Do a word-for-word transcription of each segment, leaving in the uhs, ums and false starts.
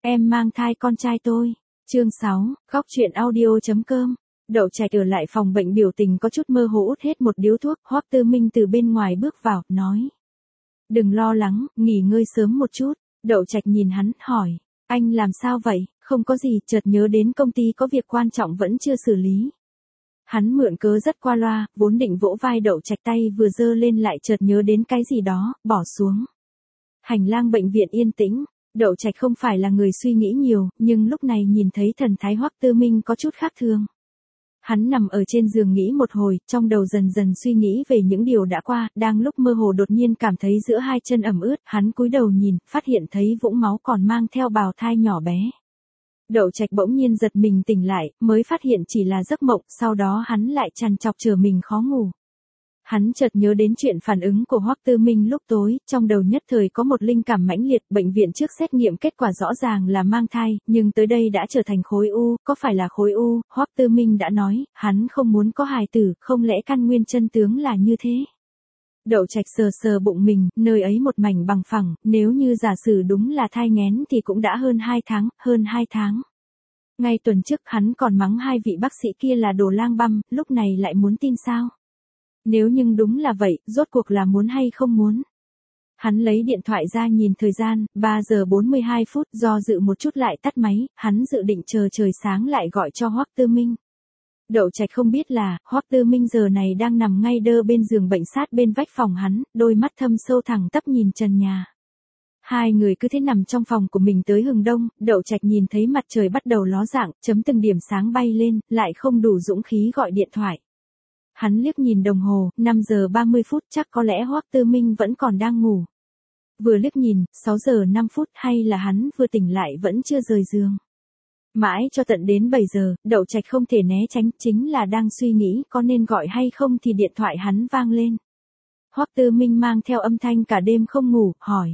Em mang thai con trai tôi. Chương sáu, góc truyện audio chấm com. Đậu Trạch ở lại phòng bệnh biểu tình có chút mơ hồ út hết một điếu thuốc, Hoắc Tư Minh từ bên ngoài bước vào, nói. Đừng lo lắng, nghỉ ngơi sớm một chút. Đậu Trạch nhìn hắn, hỏi. Anh làm sao vậy? Không có gì, chợt nhớ đến công ty có việc quan trọng vẫn chưa xử lý. Hắn mượn cớ rất qua loa, vốn định vỗ vai Đậu Trạch, tay vừa giơ lên lại chợt nhớ đến cái gì đó, bỏ xuống. Hành lang bệnh viện yên tĩnh. Đậu Trạch không phải là người suy nghĩ nhiều, nhưng lúc này nhìn thấy thần thái Hoắc Tư Minh có chút khác thường. Hắn nằm ở trên giường nghĩ một hồi, trong đầu dần dần suy nghĩ về những điều đã qua, đang lúc mơ hồ đột nhiên cảm thấy giữa hai chân ẩm ướt, hắn cúi đầu nhìn, phát hiện thấy vũng máu còn mang theo bào thai nhỏ bé. Đậu Trạch bỗng nhiên giật mình tỉnh lại, mới phát hiện chỉ là giấc mộng, sau đó hắn lại trằn trọc chờ mình khó ngủ. Hắn chợt nhớ đến chuyện phản ứng của Hoắc Tư Minh lúc tối, trong đầu nhất thời có một linh cảm mãnh liệt, bệnh viện trước xét nghiệm kết quả rõ ràng là mang thai, nhưng tới đây đã trở thành khối u, có phải là khối u, Hoắc Tư Minh đã nói, hắn không muốn có hài tử, không lẽ căn nguyên chân tướng là như thế. Đậu Trạch sờ sờ bụng mình, nơi ấy một mảnh bằng phẳng, nếu như giả sử đúng là thai nghén thì cũng đã hơn hai tháng, hơn hai tháng. Ngay tuần trước hắn còn mắng hai vị bác sĩ kia là đồ lang băm, lúc này lại muốn tin sao? Nếu nhưng đúng là vậy, rốt cuộc là muốn hay không muốn. Hắn lấy điện thoại ra nhìn thời gian, ba giờ bốn mươi hai phút, do dự một chút lại tắt máy, hắn dự định chờ trời sáng lại gọi cho Hoắc Tư Minh. Đậu Trạch không biết là, Hoắc Tư Minh giờ này đang nằm ngay đơ bên giường bệnh sát bên vách phòng hắn, đôi mắt thâm sâu thẳng tắp nhìn trần nhà. Hai người cứ thế nằm trong phòng của mình tới hừng đông, Đậu Trạch nhìn thấy mặt trời bắt đầu ló dạng, chấm từng điểm sáng bay lên, lại không đủ dũng khí gọi điện thoại. Hắn liếc nhìn đồng hồ, năm giờ ba mươi phút, chắc có lẽ Hoắc Tư Minh vẫn còn đang ngủ. Vừa liếc nhìn, sáu giờ năm phút, hay là hắn vừa tỉnh lại vẫn chưa rời giường. Mãi cho tận đến bảy giờ, Đậu Trạch không thể né tránh, chính là đang suy nghĩ có nên gọi hay không thì điện thoại hắn vang lên. Hoắc Tư Minh mang theo âm thanh cả đêm không ngủ, hỏi.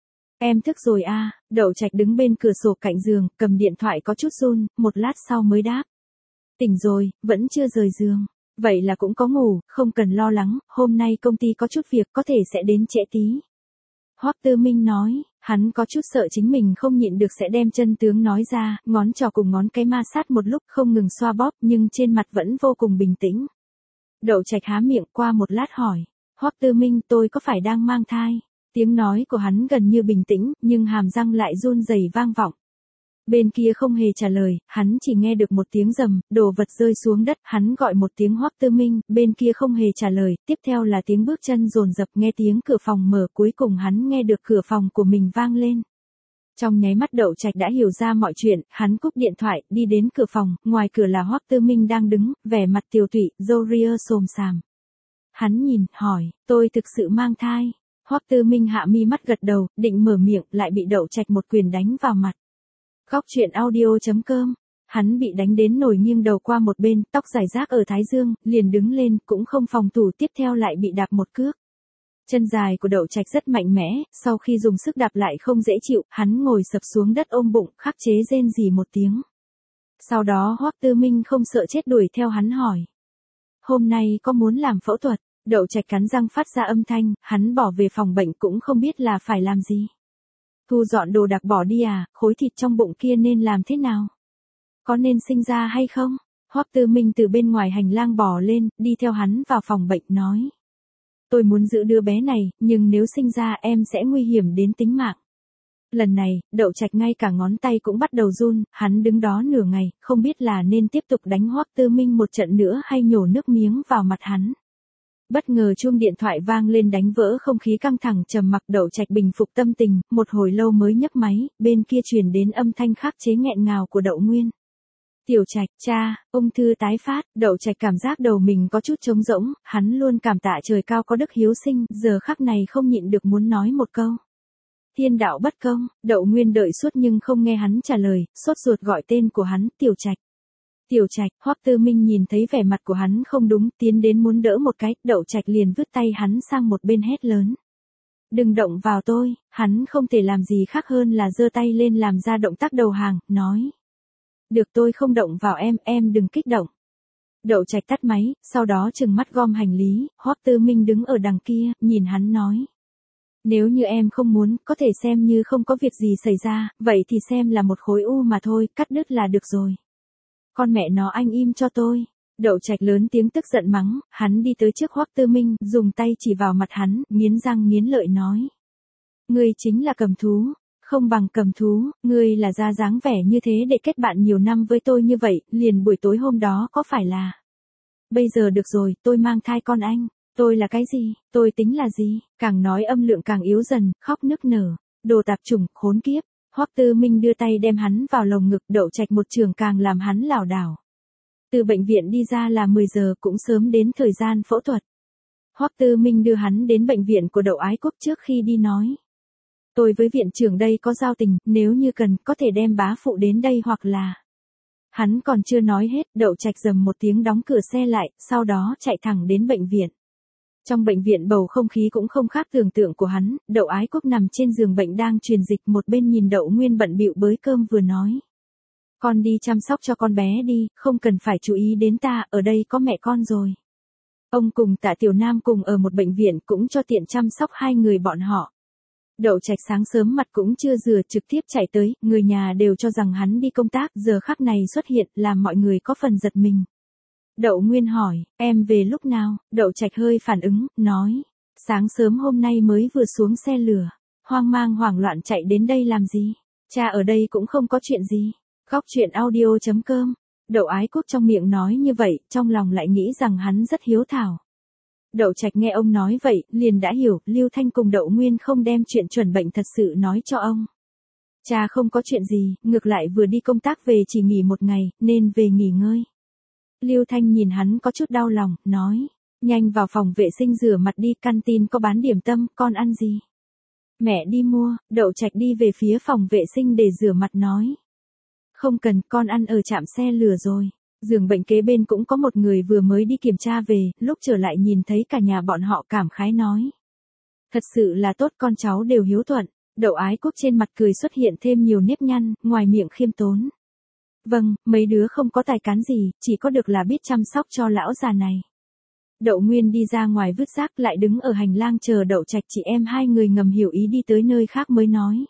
Em thức rồi à? Đậu Trạch đứng bên cửa sổ cạnh giường, cầm điện thoại có chút run, một lát sau mới đáp. Tỉnh rồi, vẫn chưa rời giường. Vậy là cũng có ngủ, không cần lo lắng, hôm nay công ty có chút việc có thể sẽ đến trễ tí. Hoắc Tư Minh nói, hắn có chút sợ chính mình không nhịn được sẽ đem chân tướng nói ra, ngón trỏ cùng ngón cái ma sát một lúc không ngừng xoa bóp nhưng trên mặt vẫn vô cùng bình tĩnh. Đậu Trạch há miệng qua một lát hỏi, Hoắc Tư Minh tôi có phải đang mang thai? Tiếng nói của hắn gần như bình tĩnh, nhưng hàm răng lại run rẩy vang vọng. Bên kia không hề trả lời, hắn chỉ nghe được một tiếng rầm, đồ vật rơi xuống đất, hắn gọi một tiếng Hoắc Tư Minh, bên kia không hề trả lời, tiếp theo là tiếng bước chân dồn dập, nghe tiếng cửa phòng mở, cuối cùng hắn nghe được cửa phòng của mình vang lên. Trong nháy mắt Đậu Trạch đã hiểu ra mọi chuyện, hắn cúp điện thoại, đi đến cửa phòng, ngoài cửa là Hoắc Tư Minh đang đứng, vẻ mặt tiều tụy, râu ria xồm xàm. Hắn nhìn, hỏi, tôi thực sự mang thai. Hoắc Tư Minh hạ mi mắt gật đầu, định mở miệng, lại bị Đậu Trạch một quyền đánh vào mặt. Góc truyện audio chấm com. Hắn bị đánh đến nổi nghiêng đầu qua một bên, tóc rải rác ở thái dương, liền đứng lên, cũng không phòng thủ, tiếp theo lại bị đạp một cước. Chân dài của Đậu Trạch rất mạnh mẽ, sau khi dùng sức đạp lại không dễ chịu, hắn ngồi sập xuống đất ôm bụng, khắc chế rên rỉ một tiếng. Sau đó Hoắc Tư Minh không sợ chết đuổi theo hắn hỏi. Hôm nay có muốn làm phẫu thuật? Đậu Trạch cắn răng phát ra âm thanh, hắn bỏ về phòng bệnh cũng không biết là phải làm gì. Thu dọn đồ đạc bỏ đi à, khối thịt trong bụng kia nên làm thế nào? Có nên sinh ra hay không? Hoắc Tư Minh từ bên ngoài hành lang bò lên, đi theo hắn vào phòng bệnh nói. Tôi muốn giữ đứa bé này, nhưng nếu sinh ra em sẽ nguy hiểm đến tính mạng. Lần này, Đậu Trạch ngay cả ngón tay cũng bắt đầu run, hắn đứng đó nửa ngày, không biết là nên tiếp tục đánh Hoắc Tư Minh một trận nữa hay nhổ nước miếng vào mặt hắn. Bất ngờ chuông điện thoại vang lên đánh vỡ không khí căng thẳng trầm mặc. Đậu Trạch bình phục tâm tình, một hồi lâu mới nhấc máy, bên kia truyền đến âm thanh khắc chế nghẹn ngào của Đậu Nguyên. Tiểu Trạch, cha, ung thư tái phát. Đậu Trạch cảm giác đầu mình có chút trống rỗng, hắn luôn cảm tạ trời cao có đức hiếu sinh, giờ khắc này không nhịn được muốn nói một câu. Thiên đạo bất công. Đậu Nguyên đợi suốt nhưng không nghe hắn trả lời, sốt ruột gọi tên của hắn, Tiểu Trạch. Tiểu Trạch. Hoắc Tư Minh nhìn thấy vẻ mặt của hắn không đúng, tiến đến muốn đỡ một cái, Đậu Trạch liền vứt tay hắn sang một bên hét lớn. Đừng động vào tôi. Hắn không thể làm gì khác hơn là giơ tay lên làm ra động tác đầu hàng, nói. Được, tôi không động vào em, em đừng kích động. Đậu Trạch tắt máy, sau đó trừng mắt gom hành lý, Hoắc Tư Minh đứng ở đằng kia, nhìn hắn nói. Nếu như em không muốn, có thể xem như không có việc gì xảy ra, vậy thì xem là một khối u mà thôi, cắt đứt là được rồi. Con mẹ nó anh im cho tôi. Đậu Trạch lớn tiếng tức giận mắng, hắn đi tới trước Hoắc Tư Minh, dùng tay chỉ vào mặt hắn, nghiến răng nghiến lợi nói. Ngươi chính là cầm thú, không bằng cầm thú, ngươi là ra dáng vẻ như thế để kết bạn nhiều năm với tôi như vậy, liền buổi tối hôm đó có phải là. Bây giờ được rồi, tôi mang thai con anh, tôi là cái gì, tôi tính là gì, càng nói âm lượng càng yếu dần, khóc nức nở, đồ tạp chủng, khốn kiếp. Hoắc Tư Minh đưa tay đem hắn vào lồng ngực, Đậu Trạch một trường càng làm hắn lảo đảo. Từ bệnh viện đi ra là mười giờ, cũng sớm đến thời gian phẫu thuật. Hoắc Tư Minh đưa hắn đến bệnh viện của Đậu Ái Quốc trước khi đi nói. Tôi với viện trưởng đây có giao tình, nếu như cần, có thể đem bá phụ đến đây hoặc là. Hắn còn chưa nói hết, Đậu Trạch rầm một tiếng đóng cửa xe lại, sau đó chạy thẳng đến bệnh viện. Trong bệnh viện bầu không khí cũng không khác tưởng tượng của hắn, Đậu Ái Quốc nằm trên giường bệnh đang truyền dịch, một bên nhìn Đậu Nguyên bận bịu bới cơm vừa nói. Con đi chăm sóc cho con bé đi, không cần phải chú ý đến ta, ở đây có mẹ con rồi. Ông cùng Tạ Tiểu Nam cùng ở một bệnh viện cũng cho tiện chăm sóc hai người bọn họ. Đậu Trạch sáng sớm mặt cũng chưa rửa trực tiếp chạy tới, người nhà đều cho rằng hắn đi công tác, giờ khắc này xuất hiện làm mọi người có phần giật mình. Đậu Nguyên hỏi, em về lúc nào? Đậu Trạch hơi phản ứng, nói, sáng sớm hôm nay mới vừa xuống xe lửa, hoang mang hoảng loạn chạy đến đây làm gì? Cha ở đây cũng không có chuyện gì. Góc truyện audio chấm com. Đậu Ái Quốc trong miệng nói như vậy, trong lòng lại nghĩ rằng hắn rất hiếu thảo. Đậu Trạch nghe ông nói vậy, liền đã hiểu, Lưu Thanh cùng Đậu Nguyên không đem chuyện chuẩn bệnh thật sự nói cho ông. Cha không có chuyện gì, ngược lại vừa đi công tác về chỉ nghỉ một ngày, nên về nghỉ ngơi. Lưu Thanh nhìn hắn có chút đau lòng, nói, nhanh vào phòng vệ sinh rửa mặt đi, canteen có bán điểm tâm, con ăn gì? Mẹ đi mua. Đậu Trạch đi về phía phòng vệ sinh để rửa mặt nói. Không cần, con ăn ở trạm xe lửa rồi. Giường bệnh kế bên cũng có một người vừa mới đi kiểm tra về, lúc trở lại nhìn thấy cả nhà bọn họ cảm khái nói. Thật sự là tốt, con cháu đều hiếu thuận. Đậu Ái Quốc trên mặt cười xuất hiện thêm nhiều nếp nhăn, ngoài miệng khiêm tốn. Vâng, mấy đứa không có tài cán gì, chỉ có được là biết chăm sóc cho lão già này. Đậu Nguyên đi ra ngoài vứt rác, lại đứng ở hành lang chờ Đậu Trạch, chị em hai người ngầm hiểu ý đi tới nơi khác mới nói.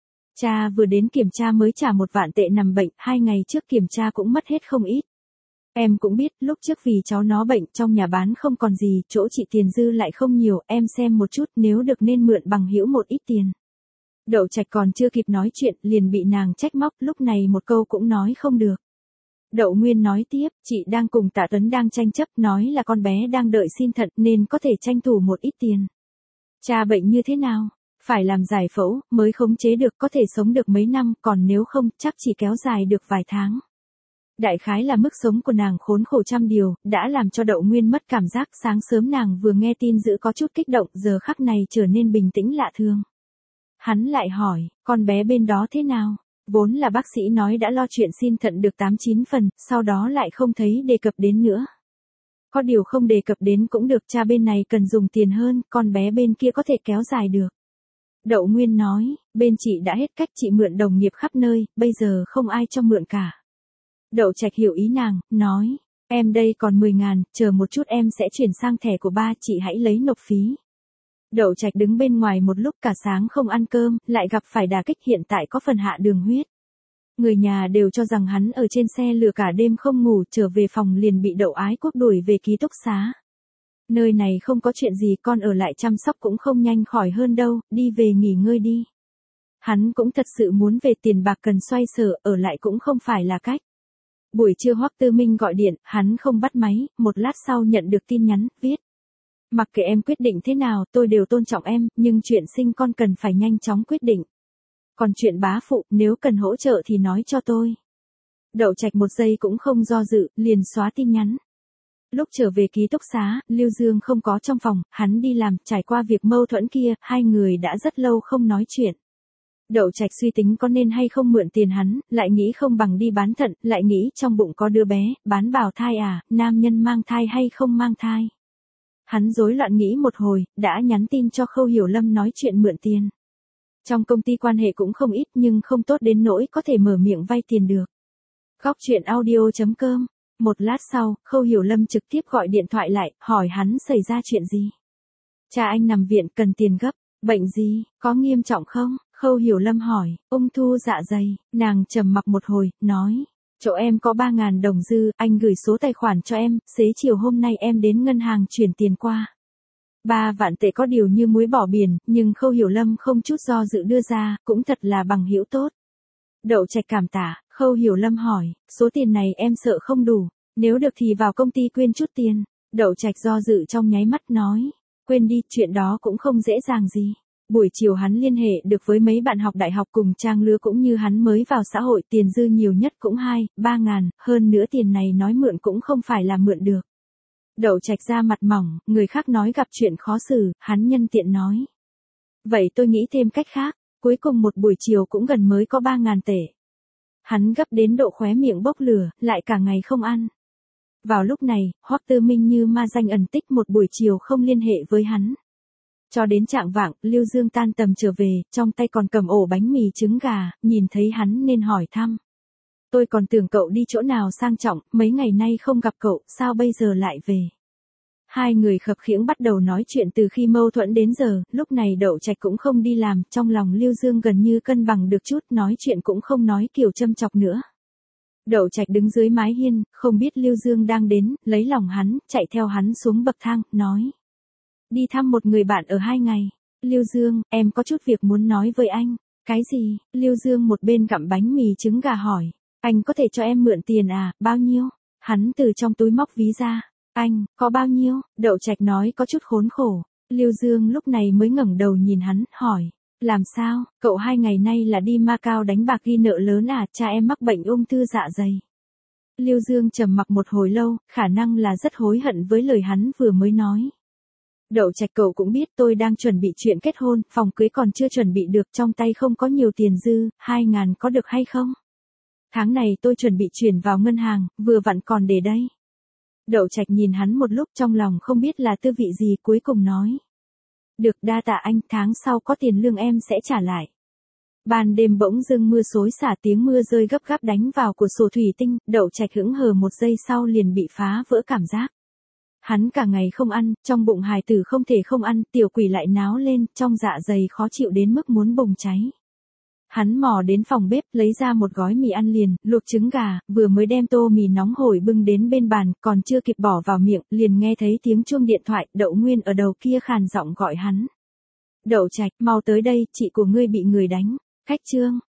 Cha vừa đến kiểm tra mới trả một vạn tệ nằm bệnh, hai ngày trước kiểm tra cũng mất hết không ít. Em cũng biết, lúc trước vì cháu nó bệnh, trong nhà bán không còn gì, chỗ chị tiền dư lại không nhiều, em xem một chút, nếu được nên mượn bằng hữu một ít tiền. Đậu Trạch còn chưa kịp nói chuyện, liền bị nàng trách móc, lúc này một câu cũng nói không được. Đậu Nguyên nói tiếp, chị đang cùng Tạ Tuấn đang tranh chấp, nói là con bé đang đợi xin thận, nên có thể tranh thủ một ít tiền. Cha bệnh như thế nào? Phải làm giải phẫu, mới khống chế được, có thể sống được mấy năm, còn nếu không, chắc chỉ kéo dài được vài tháng. Đại khái là mức sống của nàng khốn khổ trăm điều, đã làm cho Đậu Nguyên mất cảm giác. Sáng sớm nàng vừa nghe tin dữ có chút kích động, giờ khắc này trở nên bình tĩnh lạ thường. Hắn lại hỏi, con bé bên đó thế nào? Vốn là bác sĩ nói đã lo chuyện xin thận được tám chín phần, sau đó lại không thấy đề cập đến nữa. Có điều không đề cập đến cũng được, cha bên này cần dùng tiền hơn, con bé bên kia có thể kéo dài được. Đậu Nguyên nói, bên chị đã hết cách, chị mượn đồng nghiệp khắp nơi, bây giờ không ai cho mượn cả. Đậu Trạch hiểu ý nàng, nói, em đây còn mười ngàn, chờ một chút em sẽ chuyển sang thẻ của ba, chị hãy lấy nộp phí. Đậu Trạch đứng bên ngoài một lúc cả sáng không ăn cơm, lại gặp phải đả kích, hiện tại có phần hạ đường huyết. Người nhà đều cho rằng hắn ở trên xe lừa cả đêm không ngủ, trở về phòng liền bị Đậu Ái Quốc đuổi về ký túc xá. Nơi này không có chuyện gì, con ở lại chăm sóc cũng không nhanh khỏi hơn đâu, đi về nghỉ ngơi đi. Hắn cũng thật sự muốn về, tiền bạc cần xoay sở, ở lại cũng không phải là cách. Buổi trưa Hoắc Tư Minh gọi điện, hắn không bắt máy, một lát sau nhận được tin nhắn, viết. Mặc kệ em quyết định thế nào, tôi đều tôn trọng em, nhưng chuyện sinh con cần phải nhanh chóng quyết định. Còn chuyện bá phụ, nếu cần hỗ trợ thì nói cho tôi. Đậu Trạch một giây cũng không do dự, liền xóa tin nhắn. Lúc trở về ký túc xá, Lưu Dương không có trong phòng, hắn đi làm, trải qua việc mâu thuẫn kia, hai người đã rất lâu không nói chuyện. Đậu Trạch suy tính có nên hay không mượn tiền hắn, lại nghĩ không bằng đi bán thận, lại nghĩ trong bụng có đứa bé, bán bào thai à, nam nhân mang thai hay không mang thai. Hắn rối loạn nghĩ một hồi, đã nhắn tin cho Khâu Hiểu Lâm nói chuyện mượn tiền. Trong công ty quan hệ cũng không ít nhưng không tốt đến nỗi có thể mở miệng vay tiền được. Góc truyện audio chấm com. Một lát sau, Khâu Hiểu Lâm trực tiếp gọi điện thoại lại, hỏi hắn xảy ra chuyện gì. Cha anh nằm viện cần tiền gấp. Bệnh gì, có nghiêm trọng không? Khâu Hiểu Lâm hỏi. Ung thư dạ dày. Nàng trầm mặc một hồi, nói. Chỗ em có ba ngàn đồng dư, anh gửi số tài khoản cho em, xế chiều hôm nay em đến ngân hàng chuyển tiền qua. Ba vạn tệ có điều như muối bỏ biển, nhưng Khâu Hiểu Lâm không chút do dự đưa ra, cũng thật là bằng hữu tốt. Đậu Trạch cảm tạ. Khâu Hiểu Lâm hỏi, số tiền này em sợ không đủ, nếu được thì vào công ty quyên chút tiền. Đậu Trạch do dự trong nháy mắt nói, quên đi, chuyện đó cũng không dễ dàng gì. Buổi chiều hắn liên hệ được với mấy bạn học đại học cùng trang lứa cũng như hắn mới vào xã hội, tiền dư nhiều nhất cũng hai, ba ngàn, hơn nữa tiền này nói mượn cũng không phải là mượn được. Đậu Trạch ra mặt mỏng, người khác nói gặp chuyện khó xử, hắn nhân tiện nói. Vậy tôi nghĩ thêm cách khác, cuối cùng một buổi chiều cũng gần mới có ba ngàn tệ. Hắn gấp đến độ khóe miệng bốc lửa, lại cả ngày không ăn. Vào lúc này, Hoắc Tư Minh như ma danh ẩn tích một buổi chiều không liên hệ với hắn. Cho đến trạng vạng, Lưu Dương tan tầm trở về, trong tay còn cầm ổ bánh mì trứng gà, nhìn thấy hắn nên hỏi thăm. Tôi còn tưởng cậu đi chỗ nào sang trọng, mấy ngày nay không gặp cậu, sao bây giờ lại về? Hai người khập khiễng bắt đầu nói chuyện từ khi mâu thuẫn đến giờ, lúc này Đậu Trạch cũng không đi làm, trong lòng Lưu Dương gần như cân bằng được chút, nói chuyện cũng không nói kiểu châm chọc nữa. Đậu Trạch đứng dưới mái hiên, không biết Lưu Dương đang đến, lấy lòng hắn, chạy theo hắn xuống bậc thang, nói. Đi thăm một người bạn ở hai ngày. Lưu Dương, em có chút việc muốn nói với anh. Cái gì? Lưu Dương một bên gặm bánh mì trứng gà hỏi. Anh có thể cho em mượn tiền à, bao nhiêu? Hắn từ trong túi móc ví ra. Anh, có bao nhiêu? Đậu Trạch nói có chút khốn khổ. Lưu Dương lúc này mới ngẩng đầu nhìn hắn, hỏi. Làm sao, cậu hai ngày nay là đi Macau đánh bạc ghi nợ lớn à, cha em mắc bệnh ung thư dạ dày. Lưu Dương trầm mặc một hồi lâu, khả năng là rất hối hận với lời hắn vừa mới nói. Đậu Trạch cậu cũng biết tôi đang chuẩn bị chuyện kết hôn, phòng cưới còn chưa chuẩn bị được, trong tay không có nhiều tiền dư, hai ngàn có được hay không? Tháng này tôi chuẩn bị chuyển vào ngân hàng, vừa vặn còn để đây. Đậu Trạch nhìn hắn một lúc trong lòng không biết là tư vị gì, cuối cùng nói. Được, đa tạ anh, tháng sau có tiền lương em sẽ trả lại. Ban đêm bỗng dưng mưa xối xả, tiếng mưa rơi gấp gáp đánh vào cửa sổ thủy tinh, Đậu Trạch hững hờ một giây sau liền bị phá vỡ cảm giác. Hắn cả ngày không ăn, trong bụng hài tử không thể không ăn, tiểu quỷ lại náo lên, trong dạ dày khó chịu đến mức muốn bùng cháy. Hắn mò đến phòng bếp, lấy ra một gói mì ăn liền, luộc trứng gà, vừa mới đem tô mì nóng hổi bưng đến bên bàn, còn chưa kịp bỏ vào miệng, liền nghe thấy tiếng chuông điện thoại, Đậu Nguyên ở đầu kia khàn giọng gọi hắn. Đậu Trạch, mau tới đây, chị của ngươi bị người đánh. Khách trương,